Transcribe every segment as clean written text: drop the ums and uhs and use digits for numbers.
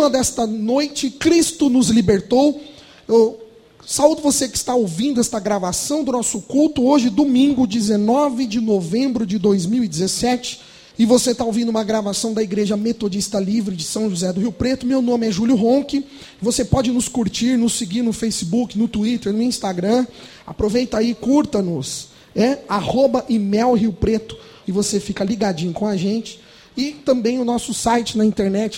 tema desta noite, Cristo nos libertou. Eu saúdo você que está ouvindo esta gravação do nosso culto, hoje, domingo, 19 de novembro de 2017. E você está ouvindo uma gravação da Igreja Metodista Livre de São José do Rio Preto. Meu nome é Júlio Ronque. Você pode nos curtir, nos seguir no Facebook, no Twitter, no Instagram. Aproveita aí, curta-nos. @imelriopreto. E você fica ligadinho com a gente. E também o nosso site na internet,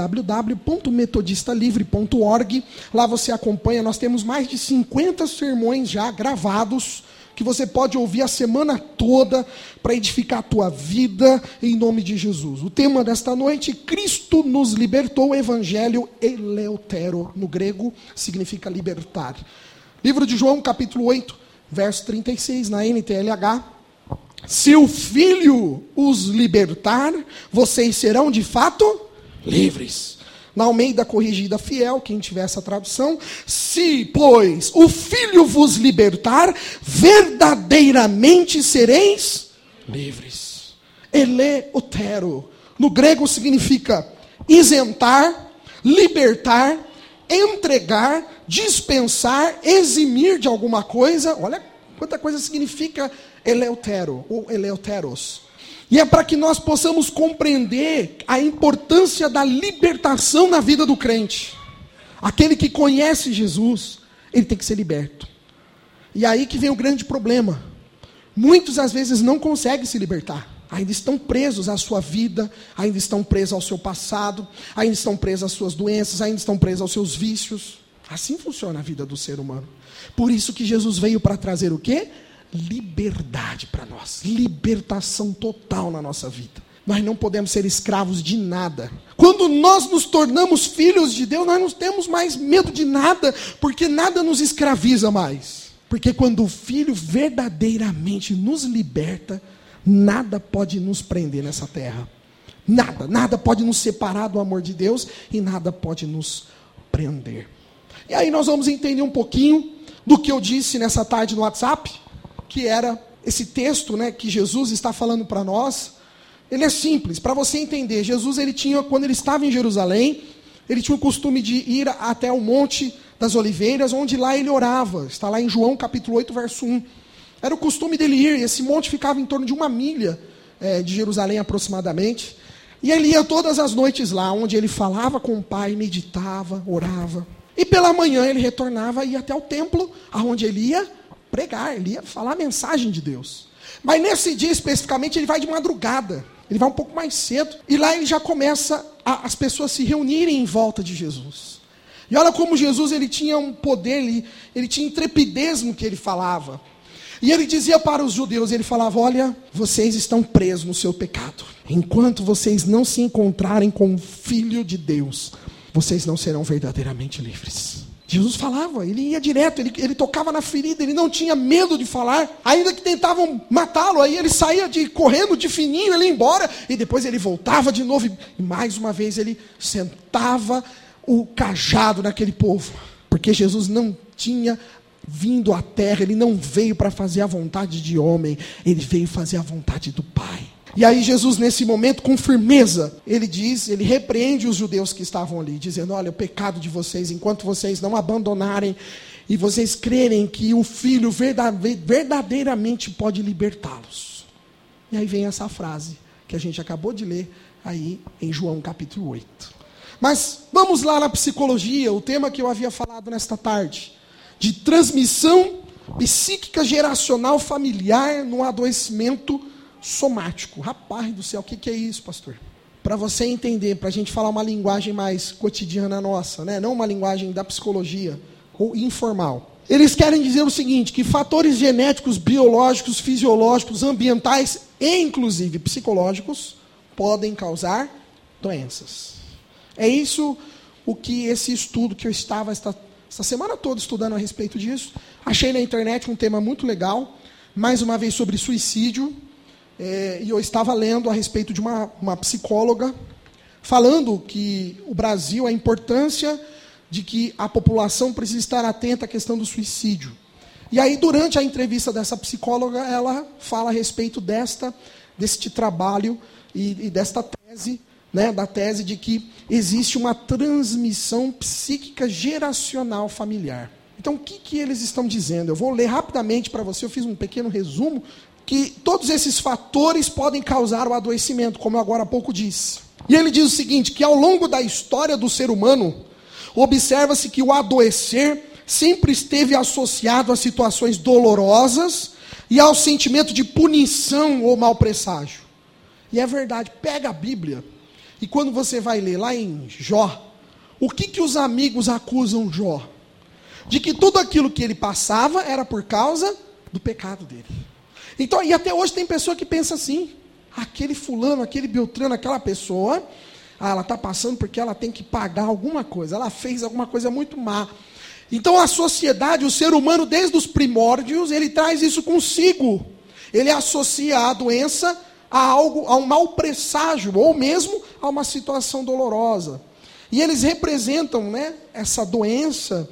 www.metodistalivre.org. Lá você acompanha, nós temos mais de 50 sermões já gravados, que você pode ouvir a semana toda para edificar a tua vida, em nome de Jesus. O tema desta noite, Cristo nos libertou, o Evangelho eleutero, no grego, significa libertar. Livro de João, capítulo 8, verso 36, na NTLH. Se o Filho os libertar, vocês serão de fato livres. Na Almeida Corrigida Fiel, quem tiver essa tradução. Se, pois, o Filho vos libertar, verdadeiramente sereis livres. Eleutero. No grego significa isentar, libertar, entregar, dispensar, eximir de alguma coisa. Olha quanta coisa significa eleutero, ou eleuteros. E é para que nós possamos compreender a importância da libertação na vida do crente. Aquele que conhece Jesus, ele tem que ser liberto. E aí que vem o grande problema. Muitos às vezes não conseguem se libertar. Ainda estão presos à sua vida, ainda estão presos ao seu passado, ainda estão presos às suas doenças, ainda estão presos aos seus vícios. Assim funciona a vida do ser humano. Por isso que Jesus veio para trazer o quê? Liberdade para nós, libertação total na nossa vida. Nós não podemos ser escravos de nada. Quando nós nos tornamos filhos de Deus, nós não temos mais medo de nada, porque nada nos escraviza mais. Porque quando o Filho verdadeiramente nos liberta, nada pode nos prender nessa terra. Nada pode nos separar do amor de Deus e nada pode nos prender. E aí nós vamos entender um pouquinho do que eu disse nessa tarde no WhatsApp, que era esse texto, né, que Jesus está falando para nós. Ele é simples, para você entender. Jesus, quando ele estava em Jerusalém, ele tinha o costume de ir até o Monte das Oliveiras, onde lá ele orava. Está lá em João capítulo 8, verso 1. Era o costume dele ir, esse monte ficava em torno de 1 milha de Jerusalém aproximadamente. E ele ia todas as noites lá, onde ele falava com o Pai, meditava, orava. E pela manhã ele retornava e ia até o templo, aonde ele ia pregar, ele ia falar a mensagem de Deus. Mas nesse dia especificamente ele vai de madrugada, ele vai um pouco mais cedo, e lá ele já começa as pessoas se reunirem em volta de Jesus. E olha como Jesus ele tinha um poder, ele tinha intrepidez no que ele falava. E ele dizia para os judeus, ele falava, olha, vocês estão presos no seu pecado. Enquanto vocês não se encontrarem com o Filho de Deus, vocês não serão verdadeiramente livres. Jesus falava, ele ia direto, ele tocava na ferida, ele não tinha medo de falar, ainda que tentavam matá-lo, aí ele saía correndo de fininho, ele ia embora, e depois ele voltava de novo, e mais uma vez ele sentava o cajado naquele povo, porque Jesus não tinha vindo à terra, ele não veio para fazer a vontade de homem, ele veio fazer a vontade do Pai. E aí Jesus, nesse momento, com firmeza, ele repreende os judeus que estavam ali, dizendo, olha, o pecado de vocês, enquanto vocês não abandonarem e vocês crerem que o Filho verdadeiramente pode libertá-los. E aí vem essa frase que a gente acabou de ler aí em João capítulo 8. Mas vamos lá na psicologia, o tema que eu havia falado nesta tarde, de transmissão psíquica geracional familiar no adoecimento somático. Rapaz do céu, o que é isso, pastor? Para você entender, para a gente falar uma linguagem mais cotidiana nossa, né? Não uma linguagem da psicologia ou informal. Eles querem dizer o seguinte, que fatores genéticos, biológicos, fisiológicos, ambientais e inclusive psicológicos podem causar doenças. É isso o que esse estudo que eu estava esta semana toda estudando a respeito disso. Achei na internet um tema muito legal, mais uma vez sobre suicídio. E eu estava lendo a respeito de uma psicóloga, falando que o Brasil, a importância de que a população precisa estar atenta à questão do suicídio. E aí, durante a entrevista dessa psicóloga, ela fala a respeito deste trabalho e desta tese da tese de que existe uma transmissão psíquica geracional familiar. Então, o que eles estão dizendo? Eu vou ler rapidamente para você, eu fiz um pequeno resumo, que todos esses fatores podem causar o adoecimento, como eu agora há pouco disse. E ele diz o seguinte, que ao longo da história do ser humano, observa-se que o adoecer sempre esteve associado a situações dolorosas e ao sentimento de punição ou mau presságio. E é verdade, pega a Bíblia, e quando você vai ler lá em Jó, o que os amigos acusam Jó? De que tudo aquilo que ele passava era por causa do pecado dele. Então, e até hoje tem pessoa que pensa assim, aquele fulano, aquele Beltrano, aquela pessoa, ela está passando porque ela tem que pagar alguma coisa, ela fez alguma coisa muito má. Então a sociedade, o ser humano, desde os primórdios, ele traz isso consigo. Ele associa a doença a algo, a um mau presságio, ou mesmo a uma situação dolorosa. E eles representam, essa doença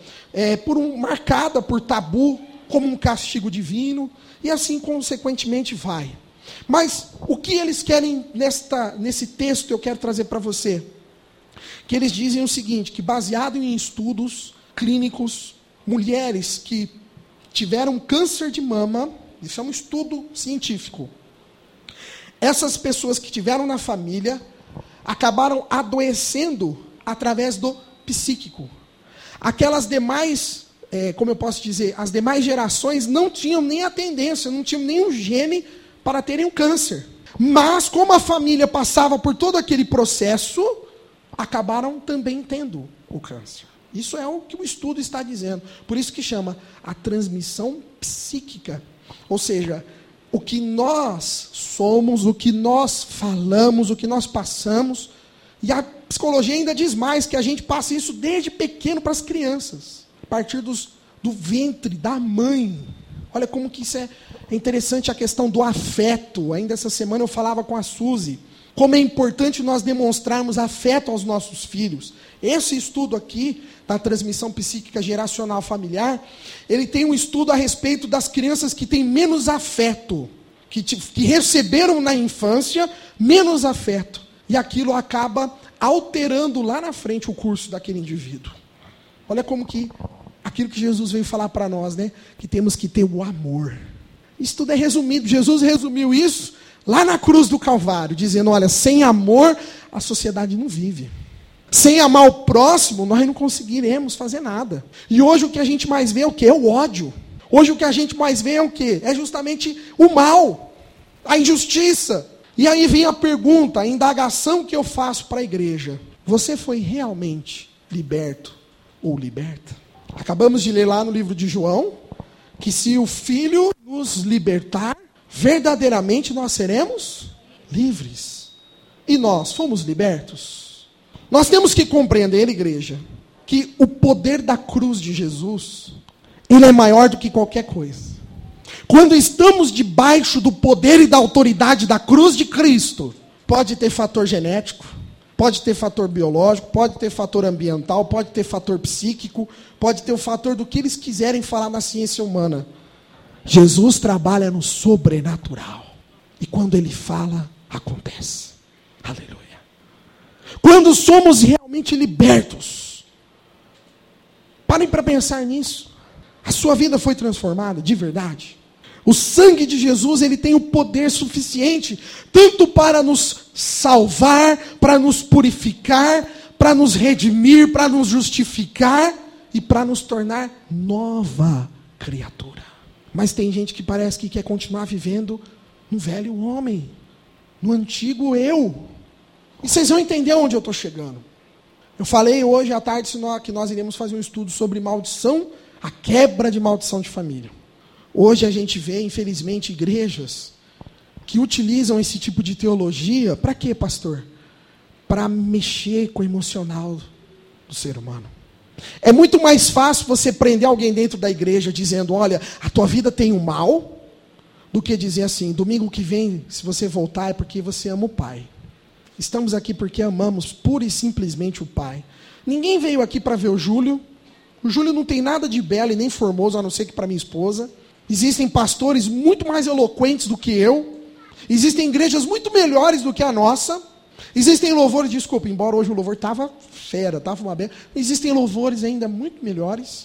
marcada por tabu, como um castigo divino, e assim consequentemente vai. Mas o que eles querem nesse texto eu quero trazer para você? Que eles dizem o seguinte, que baseado em estudos clínicos, mulheres que tiveram câncer de mama, isso é um estudo científico, essas pessoas que tiveram na família acabaram adoecendo através do psíquico. Aquelas demais, como eu posso dizer, as demais gerações não tinham nem a tendência, não tinham nenhum gene para terem um câncer. Mas, como a família passava por todo aquele processo, acabaram também tendo o câncer. Isso é o que o estudo está dizendo. Por isso que chama a transmissão psíquica. Ou seja, o que nós somos, o que nós falamos, o que nós passamos. E a psicologia ainda diz mais, que a gente passa isso desde pequeno para as crianças. A partir do ventre, da mãe. Olha como que isso é interessante, a questão do afeto. Ainda essa semana eu falava com a Suzy, como é importante nós demonstrarmos afeto aos nossos filhos. Esse estudo aqui, da transmissão psíquica geracional familiar, ele tem um estudo a respeito das crianças que têm menos afeto, que receberam na infância menos afeto. E aquilo acaba alterando lá na frente o curso daquele indivíduo. Olha como que aquilo que Jesus veio falar para nós, que temos que ter o amor. Isso tudo é resumido. Jesus resumiu isso lá na cruz do Calvário, dizendo, olha, sem amor a sociedade não vive. Sem amar o próximo, nós não conseguiremos fazer nada. E hoje o que a gente mais vê é o quê? É o ódio. Hoje o que a gente mais vê é o quê? É justamente o mal, a injustiça. E aí vem a pergunta, a indagação que eu faço para a igreja. Você foi realmente liberto ou liberta? Acabamos de ler lá no livro de João, que se o Filho nos libertar, verdadeiramente nós seremos livres. E nós fomos libertos? Nós temos que compreender, igreja, que o poder da cruz de Jesus, ele é maior do que qualquer coisa. Quando estamos debaixo do poder e da autoridade da cruz de Cristo, pode ter fator genético, pode ter fator biológico, pode ter fator ambiental, pode ter fator psíquico, pode ter o fator do que eles quiserem falar na ciência humana. Jesus trabalha no sobrenatural. E quando ele fala, acontece. Aleluia. Quando somos realmente libertos, parem para pensar nisso. A sua vida foi transformada de verdade. O sangue de Jesus, ele tem o poder suficiente, tanto para nos salvar, para nos purificar, para nos redimir, para nos justificar e para nos tornar nova criatura. Mas tem gente que parece que quer continuar vivendo no velho homem, no antigo eu. E vocês vão entender onde eu estou chegando. Eu falei hoje à tarde que nós iremos fazer um estudo sobre maldição, a quebra de maldição de família. Hoje a gente vê, infelizmente, igrejas que utilizam esse tipo de teologia. Para quê, pastor? Para mexer com o emocional do ser humano. É muito mais fácil você prender alguém dentro da igreja dizendo, olha, a tua vida tem um mal, do que dizer assim, domingo que vem, se você voltar, é porque você ama o Pai. Estamos aqui porque amamos pura e simplesmente o Pai. Ninguém veio aqui para ver o Júlio. O Júlio não tem nada de belo e nem formoso, a não ser que para minha esposa. Existem pastores muito mais eloquentes do que eu. Existem igrejas muito melhores do que a nossa. Existem louvores, desculpa, embora hoje o louvor estava fera, estava uma benção, existem louvores ainda muito melhores.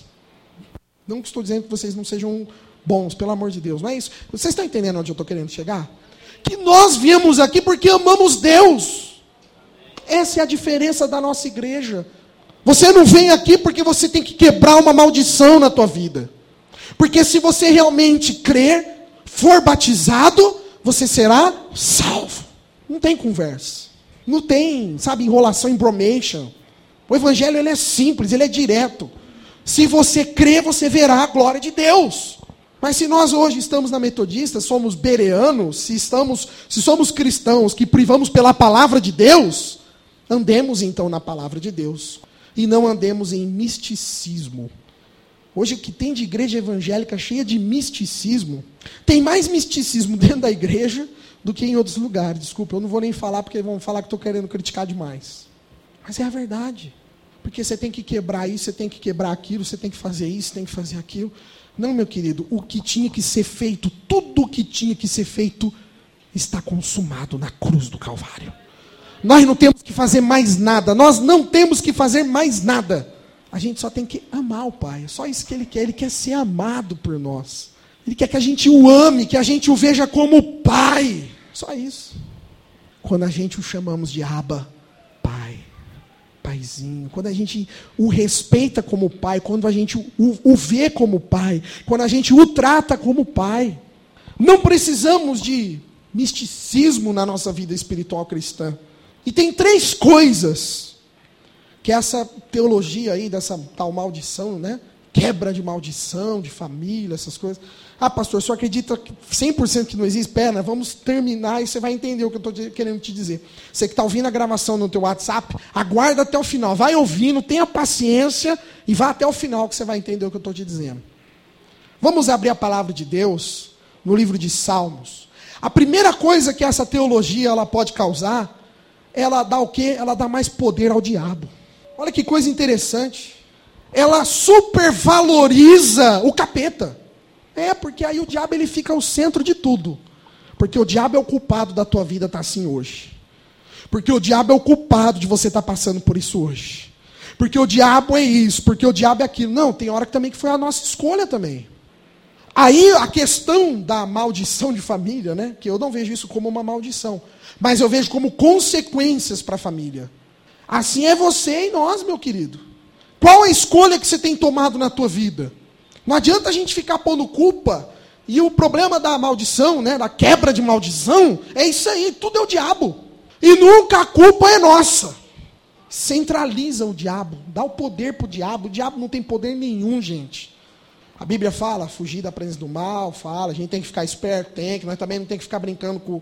Não estou dizendo que vocês não sejam bons, pelo amor de Deus, não é isso. Vocês estão entendendo onde eu estou querendo chegar? Que nós viemos aqui porque amamos Deus. Essa é a diferença da nossa igreja. Você não vem aqui porque você tem que quebrar uma maldição na tua vida. Porque se você realmente crer, for batizado, você será salvo. Não tem conversa. Não tem, sabe, enrolação, embromation. O evangelho ele é simples, ele é direto. Se você crer, você verá a glória de Deus. Mas se nós hoje estamos na Metodista, somos bereanos, se somos cristãos que privamos pela palavra de Deus, andemos então na palavra de Deus. E não andemos em misticismo. Hoje o que tem de igreja evangélica cheia de misticismo, tem mais misticismo dentro da igreja do que em outros lugares. Desculpa, eu não vou nem falar porque vão falar que estou querendo criticar demais. Mas é a verdade. Porque você tem que quebrar isso, você tem que quebrar aquilo, você tem que fazer isso, tem que fazer aquilo. Não, meu querido, o que tinha que ser feito, tudo o que tinha que ser feito, está consumado na cruz do Calvário. Nós não temos que fazer mais nada, nós não temos que fazer mais nada. A gente só tem que amar o Pai, é só isso que Ele quer ser amado por nós. Ele quer que a gente o ame, que a gente o veja como Pai, só isso. Quando a gente o chamamos de Abba, Pai, Paizinho, quando a gente o respeita como Pai, quando a gente o vê como Pai, quando a gente o trata como Pai. Não precisamos de misticismo na nossa vida espiritual cristã. E tem 3 coisas que essa teologia aí, dessa tal maldição, né? Quebra de maldição, de família, essas coisas. Ah, pastor, o senhor acredita 100% que não existe? Pera, vamos terminar e você vai entender o que eu estou querendo te dizer. Você que está ouvindo a gravação no teu WhatsApp, aguarda até o final. Vai ouvindo, tenha paciência e vá até o final que você vai entender o que eu estou te dizendo. Vamos abrir a palavra de Deus no livro de Salmos. A primeira coisa que essa teologia ela pode causar, ela dá o quê? Ela dá mais poder ao diabo. Olha que coisa interessante. Ela supervaloriza o capeta. Porque aí o diabo ele fica o centro de tudo. Porque o diabo é o culpado da tua vida estar assim hoje. Porque o diabo é o culpado de você estar passando por isso hoje. Porque o diabo é isso, porque o diabo é aquilo. Não, tem hora que também que foi a nossa escolha também. Aí a questão da maldição de família, né? Que eu não vejo isso como uma maldição. Mas eu vejo como consequências para a família. Assim é você e nós, meu querido. Qual a escolha que você tem tomado na tua vida? Não adianta a gente ficar pondo culpa. E o problema da maldição, né, da quebra de maldição, é isso aí, tudo é o diabo. E nunca a culpa é nossa. Centraliza o diabo, dá o poder para o diabo não tem poder nenhum, gente. A Bíblia fala, fugir da presença do mal, fala, a gente tem que ficar esperto, nós também não tem que ficar brincando com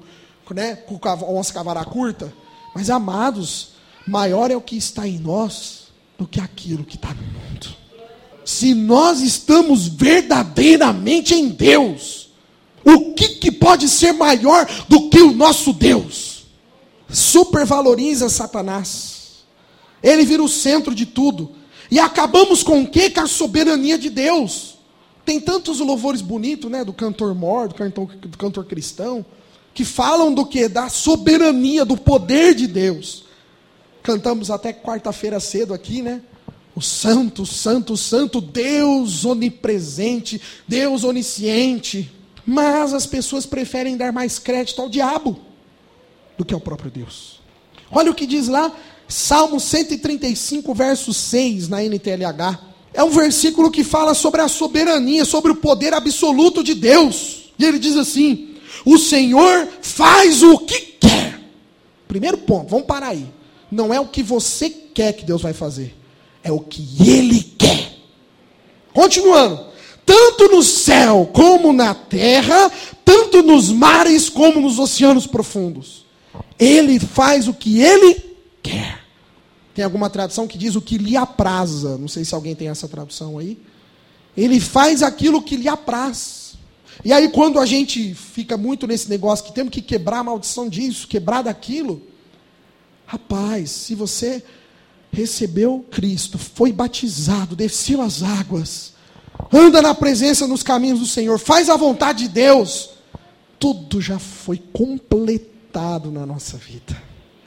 onça cavara curta. Mas, amados, maior é o que está em nós do que aquilo que está no mundo. Se nós estamos verdadeiramente em Deus, o que pode ser maior do que o nosso Deus? Supervaloriza Satanás. Ele vira o centro de tudo. E acabamos com o quê? Com a soberania de Deus. Tem tantos louvores bonitos, né? Do cantor mor, do cantor cristão, que falam do quê? Da soberania, do poder de Deus. Cantamos até quarta-feira cedo aqui, né? O santo, santo, santo, Deus onipresente, Deus onisciente. Mas as pessoas preferem dar mais crédito ao diabo do que ao próprio Deus. Olha o que diz lá, Salmo 135, verso 6, na NTLH. É um versículo que fala sobre a soberania, sobre o poder absoluto de Deus. E ele diz assim: o Senhor faz o que quer. Primeiro ponto, vamos parar aí. Não é o que você quer que Deus vai fazer. É o que Ele quer. Continuando. Tanto no céu como na terra, tanto nos mares como nos oceanos profundos. Ele faz o que Ele quer. Tem alguma tradução que diz o que lhe apraza. Não sei se alguém tem essa tradução aí. Ele faz aquilo que lhe apraz. E aí quando a gente fica muito nesse negócio que temos que quebrar a maldição disso, quebrar daquilo. Rapaz, se você recebeu Cristo, foi batizado, desceu as águas, anda na presença, nos caminhos do Senhor, faz a vontade de Deus, tudo já foi completado na nossa vida.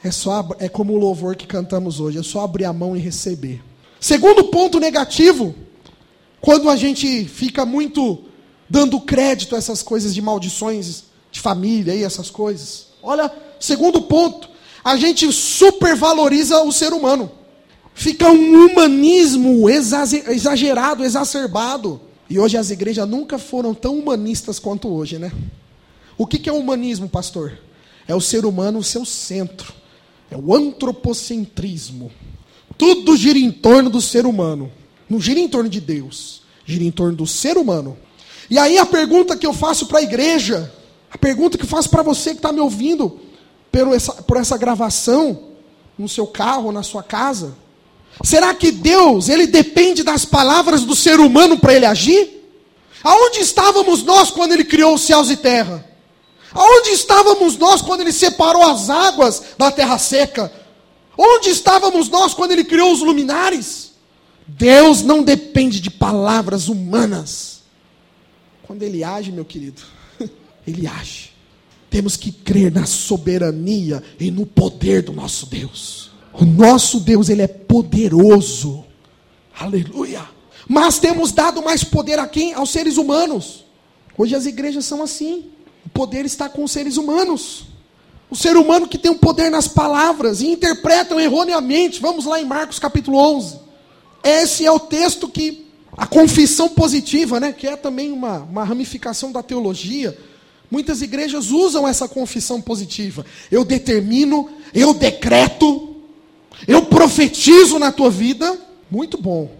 É como o louvor que cantamos hoje, é só abrir a mão e receber. Segundo ponto negativo, quando a gente fica muito dando crédito a essas coisas de maldições de família e essas coisas. Olha, segundo ponto, a gente supervaloriza o ser humano. Fica um humanismo exagerado, exacerbado. E hoje as igrejas nunca foram tão humanistas quanto hoje, né? O que é o humanismo, pastor? É o ser humano o seu centro. É o antropocentrismo. Tudo gira em torno do ser humano. Não gira em torno de Deus. Gira em torno do ser humano. E aí a pergunta que eu faço para a igreja, a pergunta que eu faço para você que está me ouvindo por essa gravação, no seu carro, na sua casa. Será que Deus, Ele depende das palavras do ser humano para Ele agir? Aonde estávamos nós quando Ele criou os céus e terra? Aonde estávamos nós quando Ele separou as águas da terra seca? Onde estávamos nós quando Ele criou os luminares? Deus não depende de palavras humanas. Quando Ele age, meu querido, Ele age. Temos que crer na soberania e no poder do nosso Deus. O nosso Deus, Ele é poderoso. Aleluia. Mas temos dado mais poder a quem? Aos seres humanos. Hoje as igrejas são assim. O poder está com os seres humanos. O ser humano que tem o poder nas palavras e interpretam erroneamente. Vamos lá em Marcos capítulo 11. Esse é o texto que a confissão positiva, né, que é também uma ramificação da teologia. Muitas igrejas usam essa confissão positiva. Eu determino, eu decreto, eu profetizo na tua vida. Muito bom.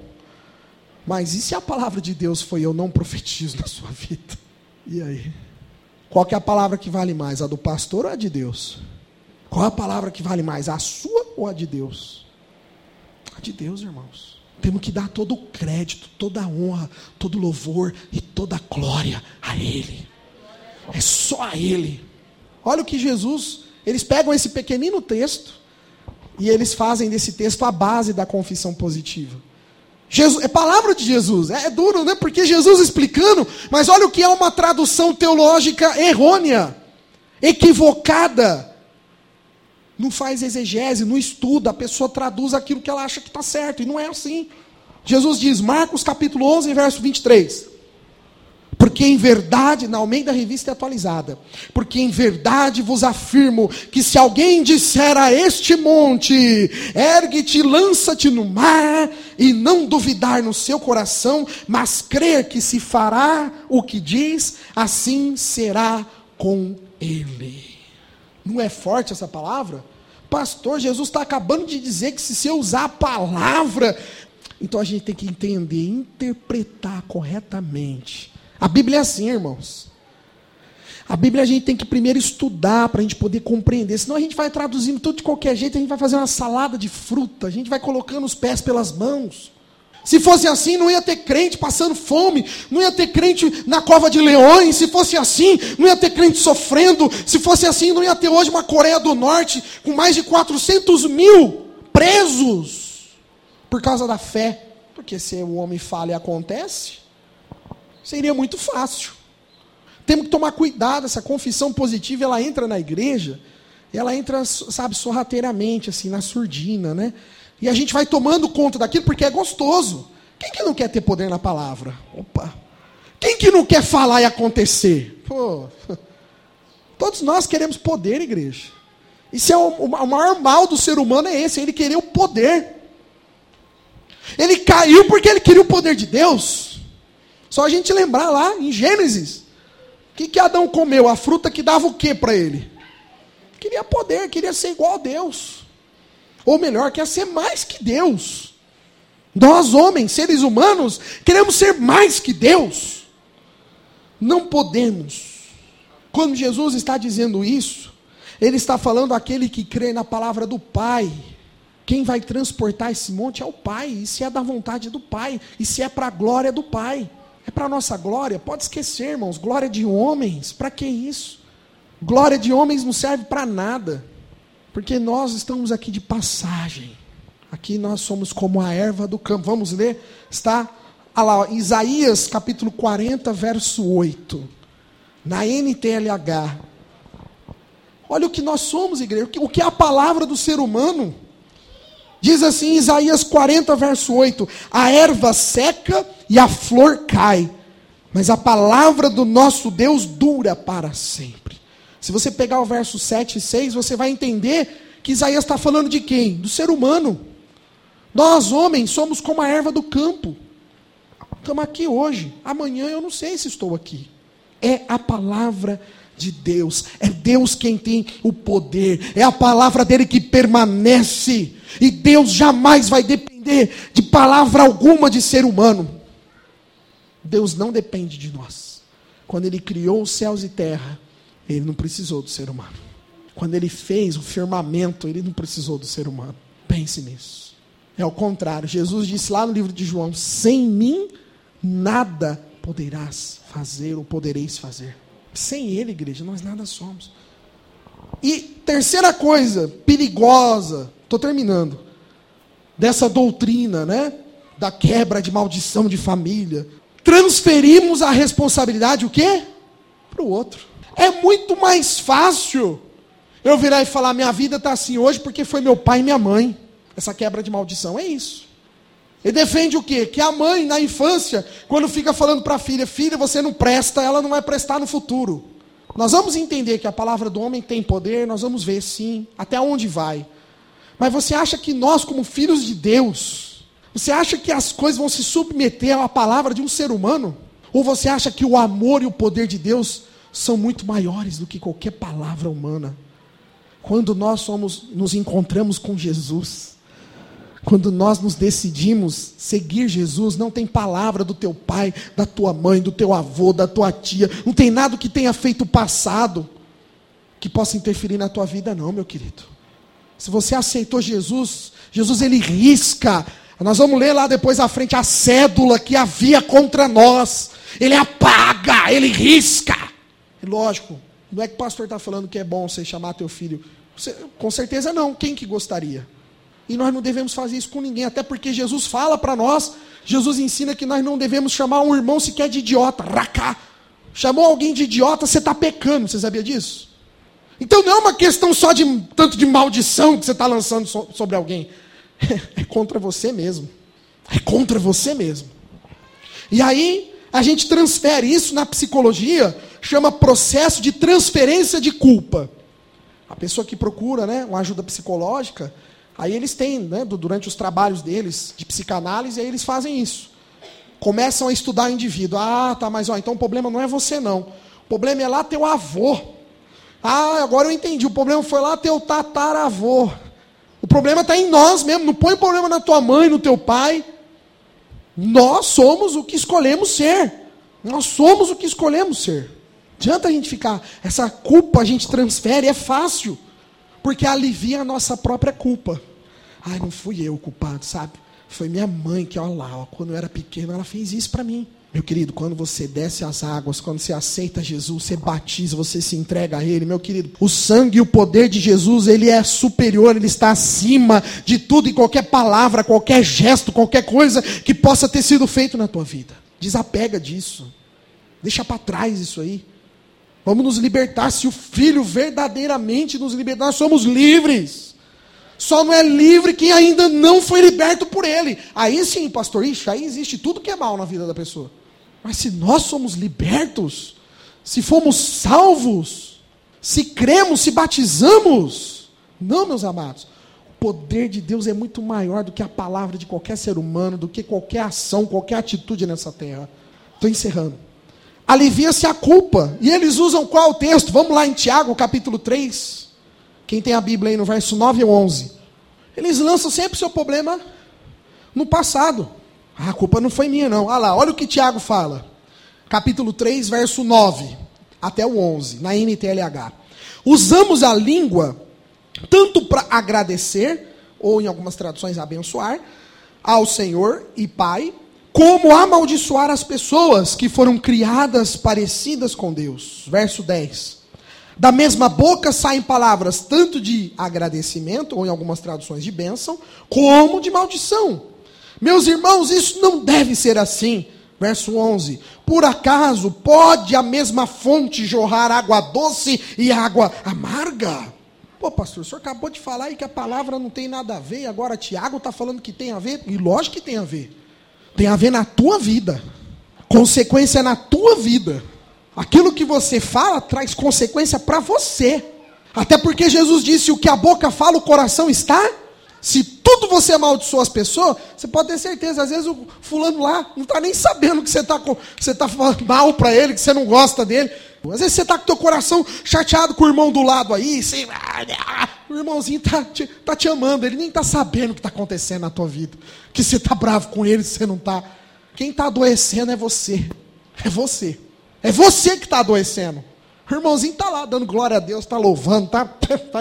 Mas e se a palavra de Deus foi eu não profetizo na sua vida? E aí? Qual que é a palavra que vale mais? A do pastor ou a de Deus? Qual é a palavra que vale mais? A sua ou a de Deus? A de Deus, irmãos. Temos que dar todo o crédito, toda a honra, todo o louvor e toda a glória a Ele. É só a Ele. Olha o que Jesus... Eles pegam esse pequenino texto e eles fazem desse texto a base da confissão positiva. Jesus, é palavra de Jesus. É duro, né? Porque Jesus explicando, mas olha o que é uma tradução teológica errônea, equivocada. Não faz exegese, não estuda, a pessoa traduz aquilo que ela acha que está certo, e não é assim. Jesus diz, Marcos capítulo 11, verso 23. Porque em verdade, na Almeida Revista Atualizada, porque em verdade vos afirmo que se alguém disser a este monte, ergue-te, lança-te no mar, e não duvidar no seu coração, mas crer que se fará o que diz, assim será com ele. Não é forte essa palavra? Pastor, Jesus está acabando de dizer que se eu usar a palavra... Então a gente tem que entender, interpretar corretamente. A Bíblia é assim, irmãos. A Bíblia a gente tem que primeiro estudar para a gente poder compreender. Senão a gente vai traduzindo tudo de qualquer jeito, a gente vai fazer uma salada de fruta, a gente vai colocando os pés pelas mãos. Se fosse assim, não ia ter crente passando fome, não ia ter crente na cova de leões. Se fosse assim, não ia ter crente sofrendo. Se fosse assim, não ia ter hoje uma Coreia do Norte com mais de 400 mil presos por causa da fé. Porque se o homem fala e acontece... seria muito fácil. Temos que tomar cuidado, essa confissão positiva, ela entra na igreja, ela entra, sabe, sorrateiramente, assim, na surdina, né? E a gente vai tomando conta daquilo porque é gostoso. Quem que não quer ter poder na palavra? Opa! Quem que não quer falar e acontecer? Pô, todos nós queremos poder, igreja. Isso é o maior mal do ser humano, é esse, ele querer o poder. Ele caiu porque ele queria o poder de Deus. Só a gente lembrar lá em Gênesis. O que Adão comeu? A fruta que dava o que para ele? Queria poder, queria ser igual a Deus. Ou melhor, quer ser mais que Deus. Nós, homens, seres humanos, queremos ser mais que Deus. Não podemos. Quando Jesus está dizendo isso, Ele está falando àquele que crê na palavra do Pai. Quem vai transportar esse monte é o Pai. E se é da vontade do Pai. E se é para a glória do Pai. É para a nossa glória? Pode esquecer, irmãos. Glória de homens, para que isso? Glória de homens não serve para nada. Porque nós estamos aqui de passagem. Aqui nós somos como a erva do campo. Vamos ler? Está lá, Isaías capítulo 40, verso 8. Na NTLH. Olha o que nós somos, igreja, o que é a palavra do ser humano. Diz assim, Isaías 40, verso 8, a erva seca e a flor cai, mas a palavra do nosso Deus dura para sempre. Se você pegar o verso 7 e 6, você vai entender que Isaías está falando de quem? Do ser humano. Nós, homens, somos como a erva do campo. Estamos aqui hoje, amanhã eu não sei se estou aqui. É a palavra de Deus, é Deus quem tem o poder, é a palavra dele que permanece, e Deus jamais vai depender de palavra alguma de ser humano. Deus não depende de nós. Quando ele criou os céus e terra, ele não precisou do ser humano. Quando ele fez o firmamento, ele não precisou do ser humano. Pense nisso. É o contrário, Jesus disse lá no livro de João, sem mim nada poderás fazer ou podereis fazer. Sem ele, igreja, nós nada somos. E terceira coisa, perigosa, estou terminando, dessa doutrina, né, da quebra de maldição de família, transferimos a responsabilidade, o quê? Para o outro. É muito mais fácil eu virar e falar, minha vida está assim hoje porque foi meu pai e minha mãe. Essa quebra de maldição, é isso. Ele defende o quê? Que a mãe, na infância, quando fica falando para a filha, filha, você não presta, ela não vai prestar no futuro. Nós vamos entender que a palavra do homem tem poder, nós vamos ver sim, até onde vai. Mas você acha que nós, como filhos de Deus, você acha que as coisas vão se submeter à palavra de um ser humano? Ou você acha que o amor e o poder de Deus são muito maiores do que qualquer palavra humana? Quando nós nos encontramos com Jesus, quando nós nos decidimos seguir Jesus, não tem palavra do teu pai, da tua mãe, do teu avô, da tua tia, não tem nada que tenha feito o passado que possa interferir na tua vida não, meu querido. Se você aceitou Jesus, Jesus ele risca, nós vamos ler lá depois à frente a cédula que havia contra nós, ele apaga, ele risca. E lógico, não é que o pastor está falando que é bom você chamar teu filho, com certeza não, quem que gostaria? E nós não devemos fazer isso com ninguém, até porque Jesus fala para nós, Jesus ensina que nós não devemos chamar um irmão sequer de idiota, racá. Chamou alguém de idiota, você está pecando, você sabia disso? Então não é uma questão só de tanto de maldição que você está lançando sobre alguém, é contra você mesmo, é contra você mesmo. E aí, a gente transfere isso na psicologia, chama processo de transferência de culpa. A pessoa que procura, né, uma ajuda psicológica, aí eles têm, né, durante os trabalhos deles, de psicanálise, aí eles fazem isso. Começam a estudar o indivíduo. Ah, tá, mas então o problema não é você não. O problema é lá teu avô. Ah, agora eu entendi. O problema foi lá teu tataravô. O problema está em nós mesmo. Não põe o problema na tua mãe, no teu pai. Nós somos o que escolhemos ser. Nós somos o que escolhemos ser. Adianta a gente ficar, essa culpa a gente transfere, é fácil, porque alivia a nossa própria culpa. Ai, não fui eu o culpado, sabe? Foi minha mãe que, olha lá, ó, quando eu era pequeno, ela fez isso para mim. Meu querido, quando você desce as águas, quando você aceita Jesus, você batiza, você se entrega a Ele, meu querido, o sangue e o poder de Jesus, ele é superior, ele está acima de tudo e qualquer palavra, qualquer gesto, qualquer coisa que possa ter sido feito na tua vida. Desapega disso. Deixa para trás isso aí. Vamos nos libertar. Se o Filho verdadeiramente nos libertar, nós somos livres. Só não é livre quem ainda não foi liberto por Ele. Aí sim, pastor, aí existe tudo que é mal na vida da pessoa. Mas se nós somos libertos, se fomos salvos, se cremos, se batizamos, não, meus amados, o poder de Deus é muito maior do que a palavra de qualquer ser humano, do que qualquer ação, qualquer atitude nessa terra. Estou encerrando. Alivia-se a culpa. E eles usam qual texto? Vamos lá em Tiago, capítulo 3. Quem tem a Bíblia aí no verso 9 ou 11. Eles lançam sempre o seu problema no passado. Ah, a culpa não foi minha não. Olha lá, olha o que Tiago fala. Capítulo 3, verso 9 até o 11, na NTLH. Usamos a língua tanto para agradecer, ou em algumas traduções abençoar, ao Senhor e Pai, como amaldiçoar as pessoas que foram criadas parecidas com Deus. Verso 10. Da mesma boca saem palavras tanto de agradecimento, ou em algumas traduções de bênção, como de maldição. Meus irmãos, isso não deve ser assim. Verso 11. Por acaso pode a mesma fonte jorrar água doce e água amarga? Pô, pastor, o senhor acabou de falar aí que a palavra não tem nada a ver, e agora Tiago está falando que tem a ver? E lógico que tem a ver. Tem a ver na tua vida. Consequência na tua vida. Aquilo que você fala traz consequência para você. Até porque Jesus disse, o que a boca fala, o coração está. Se tudo você amaldiçoa as pessoas, você pode ter certeza, às vezes o fulano lá não está nem sabendo que você está falando mal para ele, que você não gosta dele. Às vezes você está com o teu coração chateado com o irmão do lado aí, o irmãozinho está te amando, ele nem está sabendo o que está acontecendo na tua vida, que você está bravo com ele, você não está. Quem está adoecendo é você, é você. É você que está adoecendo. O irmãozinho está lá dando glória a Deus, está louvando, tá.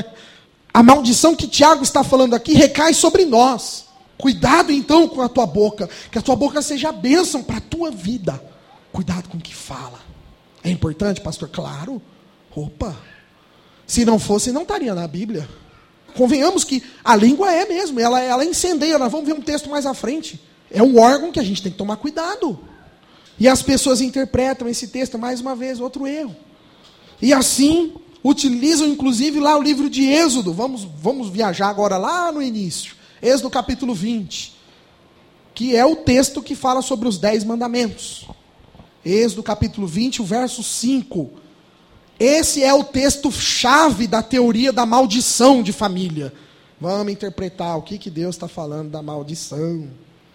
A maldição que Tiago está falando aqui recai sobre nós. Cuidado então com a tua boca, que a tua boca seja bênção para a tua vida. Cuidado com o que fala. É importante, pastor? Claro. Opa. Se não fosse, não estaria na Bíblia. Convenhamos que a língua é mesmo, ela incendeia. Nós vamos ver um texto mais à frente. É um órgão que a gente tem que tomar cuidado. E as pessoas interpretam esse texto, mais uma vez, outro erro. E assim, utilizam inclusive lá o livro de Êxodo. Vamos viajar agora lá no início. Êxodo capítulo 20. Que é o texto que fala sobre os 10 mandamentos. Êxodo capítulo 20, o verso 5. Esse é o texto-chave da teoria da maldição de família. Vamos interpretar o que Deus está falando da maldição.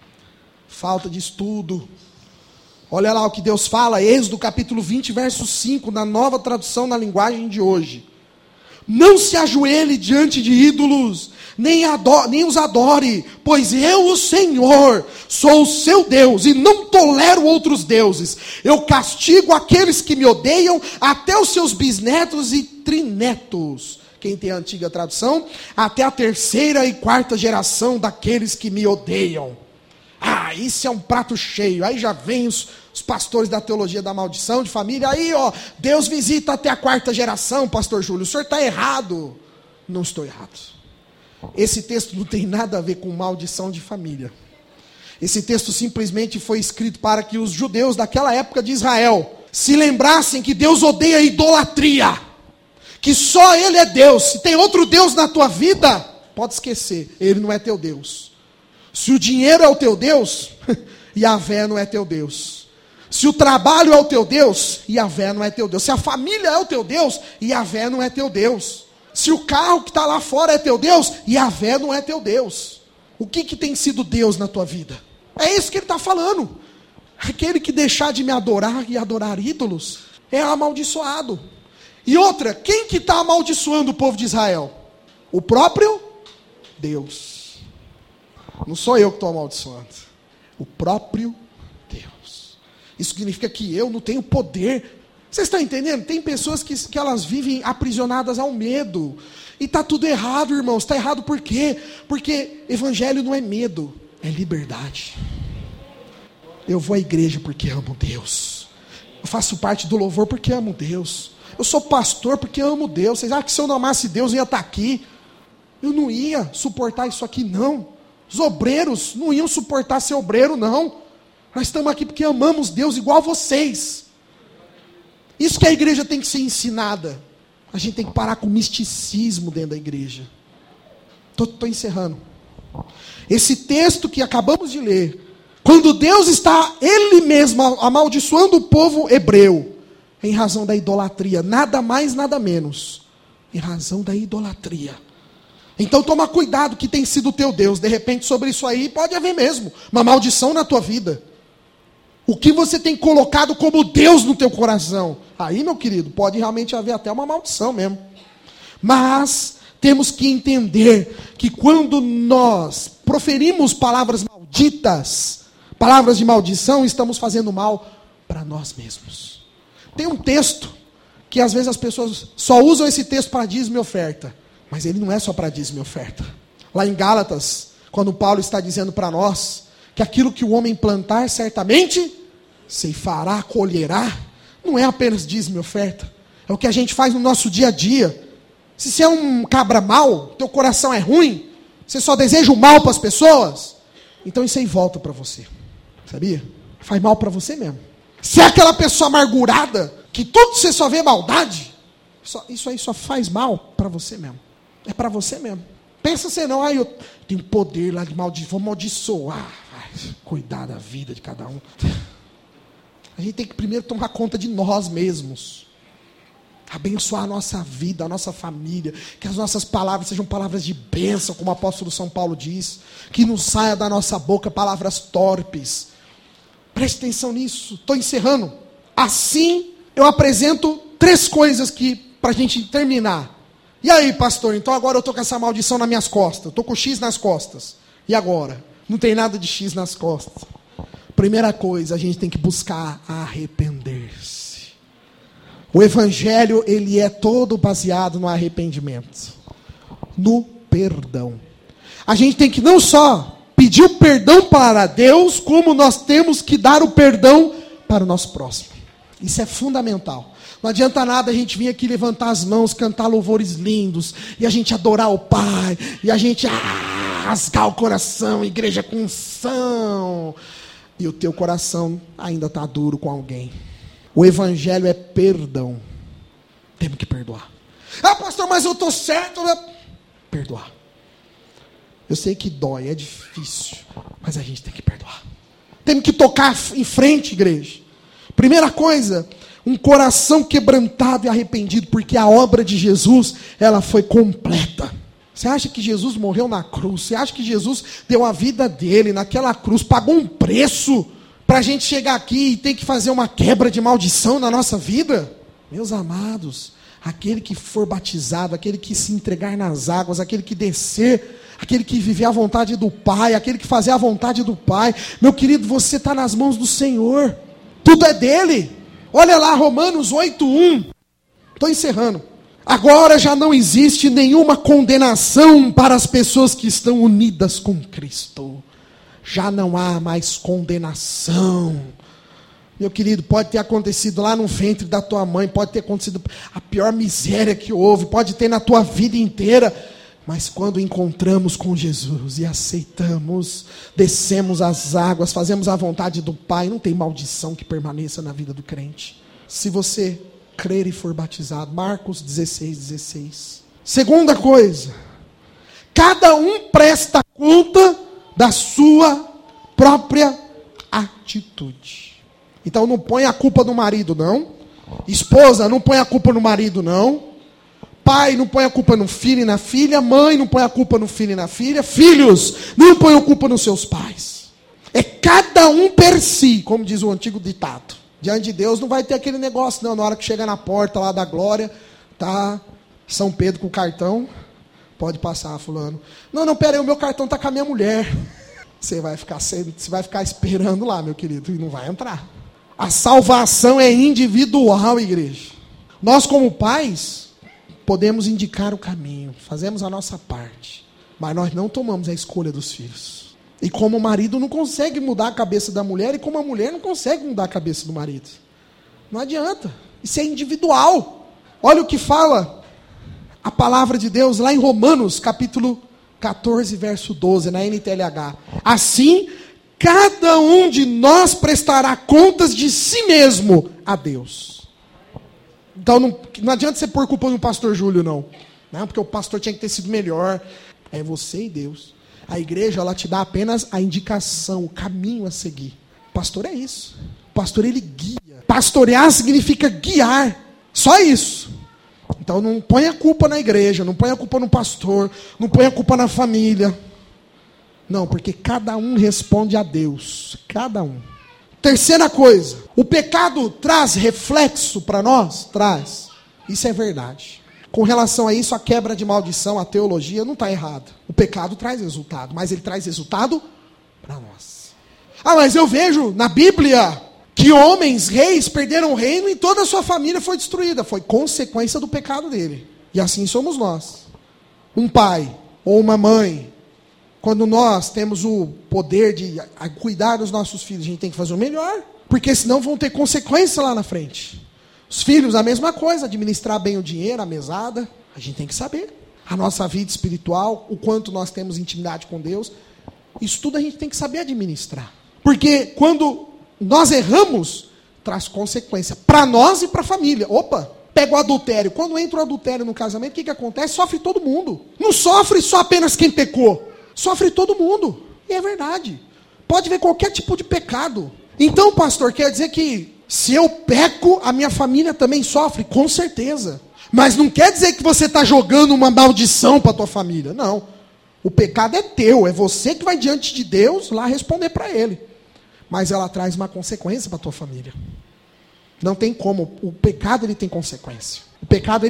Falta de estudo. Olha lá o que Deus fala, Êxodo capítulo 20, verso 5, na nova tradução na linguagem de hoje. Não se ajoelhe diante de ídolos, nem os adore, pois eu, o Senhor, sou o seu Deus, e não tolero outros deuses. Eu castigo aqueles que me odeiam, até os seus bisnetos e trinetos. Quem tem a antiga tradução? Até a 3ª e 4ª geração daqueles que me odeiam. Ah, isso é um prato cheio. Aí já vem os pastores da teologia da maldição de família. Aí, ó, Deus visita até a 4ª geração, pastor Júlio. O senhor está errado. Não estou errado. Esse texto não tem nada a ver com maldição de família. Esse texto simplesmente foi escrito para que os judeus daquela época de Israel se lembrassem que Deus odeia a idolatria. Que só Ele é Deus. Se tem outro Deus na tua vida, pode esquecer. Ele não é teu Deus. Se o dinheiro é o teu Deus, Yahvé não é teu Deus. Se o trabalho é o teu Deus, Yahvé não é teu Deus. Se a família é o teu Deus, Yahvé não é teu Deus. Se o carro que está lá fora é teu Deus, Yahvé não é teu Deus. O que tem sido Deus na tua vida? É isso que ele está falando. Aquele que deixar de me adorar e adorar ídolos, é amaldiçoado. E outra, quem que está amaldiçoando o povo de Israel? O próprio Deus. Não sou eu que estou amaldiçoando. O próprio Deus. Isso significa que eu não tenho poder. Vocês estão entendendo? Tem pessoas que elas vivem aprisionadas ao medo. E está tudo errado, irmãos. Está errado por quê? Porque evangelho não é medo, é liberdade. Eu vou à igreja porque amo Deus. Eu faço parte do louvor porque amo Deus. Eu sou pastor porque amo Deus. Vocês acham que se eu não amasse Deus eu ia estar aqui? Eu não ia suportar isso aqui, não. Os obreiros não iam suportar ser obreiro, não. Nós estamos aqui porque amamos Deus igual a vocês. Isso que a igreja tem que ser ensinada. A gente tem que parar com o misticismo dentro da igreja. Estou encerrando. Esse texto que acabamos de ler, quando Deus está Ele mesmo amaldiçoando o povo hebreu, em razão da idolatria, nada mais, nada menos, em razão da idolatria. Então toma cuidado que tem sido o teu Deus. De repente sobre isso aí pode haver mesmo uma maldição na tua vida. O que você tem colocado como Deus no teu coração? Aí, meu querido, pode realmente haver até uma maldição mesmo. Mas temos que entender que quando nós proferimos palavras malditas, palavras de maldição, estamos fazendo mal para nós mesmos. Tem um texto que às vezes as pessoas só usam esse texto para dízimo e oferta. Mas ele não é só para dízimo e oferta. Lá em Gálatas, quando Paulo está dizendo para nós que aquilo que o homem plantar, certamente ceifará, colherá, não é apenas dízimo e oferta. É o que a gente faz no nosso dia a dia. Se você é um cabra mau, teu coração é ruim, você só deseja o mal para as pessoas, então isso aí volta para você. Sabia? faz mal para você mesmo. Se é aquela pessoa amargurada, que tudo você só vê maldade, isso aí só faz mal para você mesmo. É para você mesmo. Pensa você não, eu tenho poder lá de vou amaldiçoar. Cuidar da vida de cada um. A gente tem que primeiro tomar conta de nós mesmos. Abençoar a nossa vida, a nossa família. Que as nossas palavras sejam palavras de bênção, como o apóstolo São Paulo diz. Que não saia da nossa boca palavras torpes. Preste atenção nisso. Estou encerrando. Assim, eu apresento 3 coisas para a gente terminar. E aí, pastor? Então agora eu estou com essa maldição nas minhas costas. Eu estou com X nas costas. E agora? Não tem nada de X nas costas. Primeira coisa, a gente tem que buscar arrepender-se. O evangelho, ele é todo baseado no arrependimento. No perdão. A gente tem que não só pedir o perdão para Deus, como nós temos que dar o perdão para o nosso próximo. Isso é fundamental. Não adianta nada a gente vir aqui levantar as mãos, cantar louvores lindos, e a gente adorar o Pai, e a gente rasgar o coração, igreja com unção, e o teu coração ainda está duro com alguém. O evangelho é perdão. Temos que perdoar. Pastor, mas eu estou certo. Perdoar. Eu sei que dói, é difícil, mas a gente tem que perdoar. Temos que tocar em frente, igreja. Primeira coisa, um coração quebrantado e arrependido, porque a obra de Jesus, ela foi completa. Você acha que Jesus morreu na cruz? Você acha que Jesus deu a vida dele naquela cruz, pagou um preço para a gente chegar aqui e ter que fazer uma quebra de maldição na nossa vida? Meus amados, aquele que for batizado, aquele que se entregar nas águas, aquele que descer, aquele que viver a vontade do Pai, aquele que fazer a vontade do Pai, meu querido, você está nas mãos do Senhor, tudo é dele. Olha lá, Romanos 8:1, estou encerrando. Agora já não existe nenhuma condenação para as pessoas que estão unidas com Cristo. Já não há mais condenação. Meu querido, pode ter acontecido lá no ventre da tua mãe, pode ter acontecido a pior miséria que houve, pode ter na tua vida inteira, mas quando encontramos com Jesus e aceitamos, descemos as águas, fazemos a vontade do Pai, não tem maldição que permaneça na vida do crente. Se você crer e for batizado, Marcos 16:16. Segunda coisa, cada um presta conta da sua própria atitude. Então não põe a culpa no marido, não. Esposa, não põe a culpa no marido, não. Pai, não põe a culpa no filho e na filha. Mãe, não põe a culpa no filho e na filha. Filhos, não põe a culpa nos seus pais. É cada um per si, como diz o antigo ditado. Diante de Deus não vai ter aquele negócio, não. Na hora que chega na porta lá da glória, tá São Pedro com o cartão. Pode passar, fulano. Não, pera aí, o meu cartão tá com a minha mulher. Você vai ficar esperando lá, meu querido, e não vai entrar. A salvação é individual, igreja. Nós, como pais, podemos indicar o caminho, fazemos a nossa parte, mas nós não tomamos a escolha dos filhos. E como o marido não consegue mudar a cabeça da mulher, e como a mulher não consegue mudar a cabeça do marido. Não adianta. Isso é individual. Olha o que fala a palavra de Deus lá em Romanos, capítulo 14, verso 12, na NTLH. Assim, cada um de nós prestará contas de si mesmo a Deus. Então, não adianta você pôr culpa no pastor Júlio, não. Não, porque o pastor tinha que ter sido melhor. É você e Deus. A igreja, ela te dá apenas a indicação, o caminho a seguir. Pastor é isso. Pastor, ele guia. Pastorear significa guiar. Só isso. Então, não põe a culpa na igreja, não põe a culpa no pastor, não põe a culpa na família. Não, porque cada um responde a Deus. Cada um. Terceira coisa, o pecado traz reflexo para nós? Traz. Isso é verdade. Com relação a isso, a quebra de maldição, a teologia não está errada. O pecado traz resultado, mas ele traz resultado para nós. Mas eu vejo na Bíblia que homens, reis, perderam o reino e toda a sua família foi destruída. Foi consequência do pecado dele. E assim somos nós. Um pai ou uma mãe, quando nós temos o poder de cuidar dos nossos filhos, a gente tem que fazer o melhor, porque senão vão ter consequência lá na frente. Os filhos, a mesma coisa, administrar bem o dinheiro, a mesada, a gente tem que saber. A nossa vida espiritual, o quanto nós temos intimidade com Deus, isso tudo a gente tem que saber administrar. Porque quando nós erramos, traz consequência para nós e para a família. Opa, pega o adultério. Quando entra o adultério no casamento, o que acontece? Sofre todo mundo. Não sofre só apenas quem pecou. Sofre todo mundo. E é verdade. Pode ver qualquer tipo de pecado. Então, pastor, quer dizer que se eu peco, a minha família também sofre? Com certeza. Mas não quer dizer que você está jogando uma maldição para a tua família. Não. O pecado é teu. É você que vai diante de Deus lá responder para Ele. Mas ela traz uma consequência para a tua família. Não tem como. O pecado, ele tem consequência. O pecado,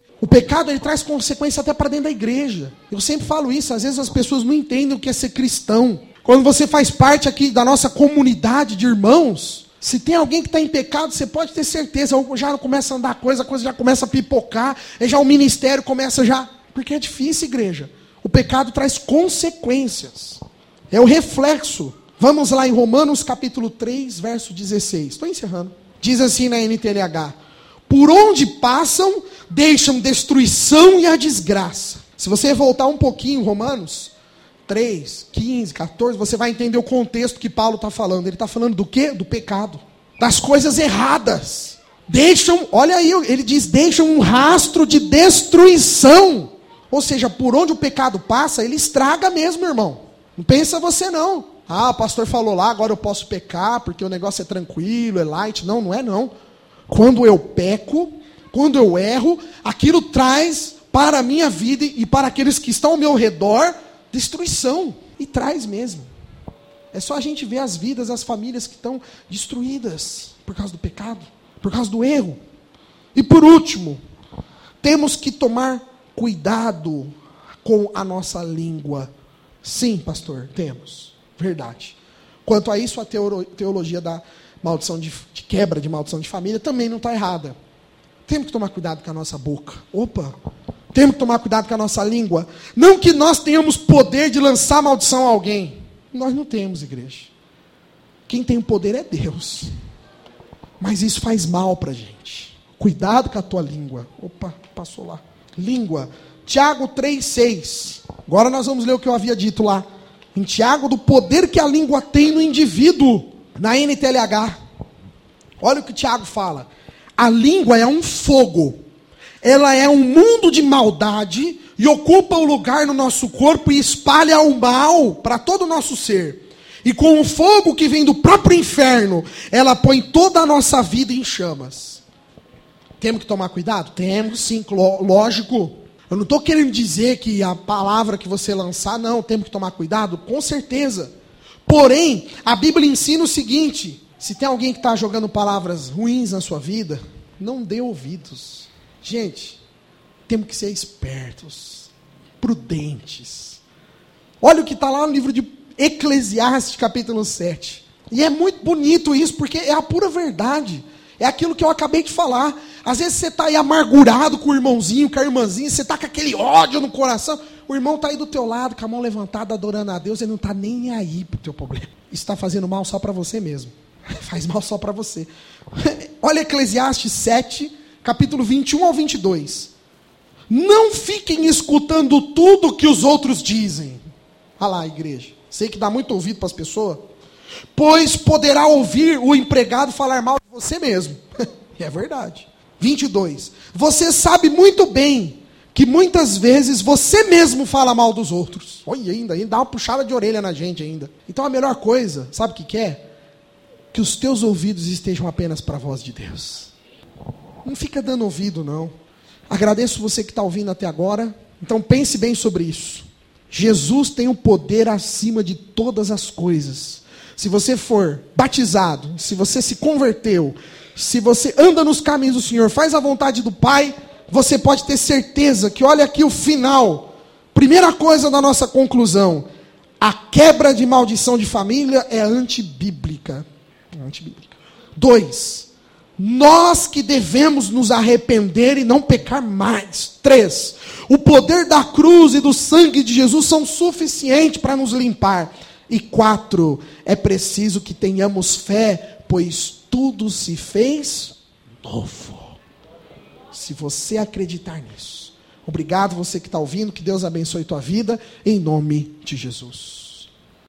ele traz consequência até para dentro da igreja. Eu sempre falo isso. Às vezes as pessoas não entendem o que é ser cristão. Quando você faz parte aqui da nossa comunidade de irmãos, se tem alguém que está em pecado, você pode ter certeza. Já começa a andar a coisa já começa a pipocar. Já o ministério começa já... Porque é difícil, igreja. O pecado traz consequências. É o reflexo. Vamos lá em Romanos capítulo 3, verso 16. Estou encerrando. Diz assim na NTLH: por onde passam, deixam destruição e a desgraça. Se você voltar um pouquinho, Romanos 3, 15, 14, você vai entender o contexto que Paulo está falando. Ele está falando do quê? Do pecado. Das coisas erradas. Deixam, olha aí, ele diz, deixam um rastro de destruição. Ou seja, por onde o pecado passa, ele estraga mesmo, irmão. Não pensa você não. Ah, o pastor falou lá, agora eu posso pecar, porque o negócio é tranquilo, é light. Não, não é não. Quando eu peco, quando eu erro, aquilo traz para a minha vida e para aqueles que estão ao meu redor, destruição. E traz mesmo. É só a gente ver as vidas, as famílias que estão destruídas por causa do pecado, por causa do erro. E por último, temos que tomar cuidado com a nossa língua. Sim, pastor, temos. Verdade. Quanto a isso, a teologia da maldição de quebra de maldição de família também não está errada. Temos que tomar cuidado com a nossa boca. Opa! Temos que tomar cuidado com a nossa língua. Não que nós tenhamos poder de lançar maldição a alguém. Nós não temos, igreja. Quem tem o poder é Deus. Mas isso faz mal para a gente. Cuidado com a tua língua. Opa, passou lá. Língua. Tiago 3,6. Agora nós vamos ler o que eu havia dito lá. Em Tiago, do poder que a língua tem no indivíduo. Na NTLH. Olha o que o Tiago fala. A língua é um fogo. Ela é um mundo de maldade e ocupa o lugar no nosso corpo e espalha o mal para todo o nosso ser. E com o fogo que vem do próprio inferno, ela põe toda a nossa vida em chamas. Temos que tomar cuidado? Temos, sim, lógico. Eu não estou querendo dizer que a palavra que você lançar, não, temos que tomar cuidado, com certeza. Porém, a Bíblia ensina o seguinte: se tem alguém que está jogando palavras ruins na sua vida, não dê ouvidos. Gente, temos que ser espertos, prudentes. Olha o que está lá no livro de Eclesiastes, capítulo 7. E é muito bonito isso, porque é a pura verdade. É aquilo que eu acabei de falar. Às vezes você está aí amargurado com o irmãozinho, com a irmãzinha, você está com aquele ódio no coração. O irmão está aí do teu lado, com a mão levantada, adorando a Deus, ele não está nem aí para o teu problema. Isso está fazendo mal só para você mesmo. Faz mal só para você. Olha Eclesiastes 7, capítulo 21 ao 22. Não fiquem escutando tudo que os outros dizem. Olha lá, igreja. Sei que dá muito ouvido para as pessoas. Pois poderá ouvir o empregado falar mal de você mesmo. É verdade. 22. Você sabe muito bem que muitas vezes você mesmo fala mal dos outros. Olha, ainda dá uma puxada de orelha na gente ainda. Então a melhor coisa, sabe o que é? Que os teus ouvidos estejam apenas para a voz de Deus. Não fica dando ouvido, não. Agradeço você que está ouvindo até agora. Então pense bem sobre isso. Jesus tem o poder acima de todas as coisas. Se você for batizado, se você se converteu, se você anda nos caminhos do Senhor, faz a vontade do Pai, você pode ter certeza que, olha aqui o final. Primeira coisa da nossa conclusão: a quebra de maldição de família é antibíblica. 2, nós que devemos nos arrepender e não pecar mais. 3, o poder da cruz e do sangue de Jesus são suficientes para nos limpar. E 4, é preciso que tenhamos fé, pois tudo se fez novo. Se você acreditar nisso. Obrigado você que está ouvindo, que Deus abençoe tua vida, em nome de Jesus.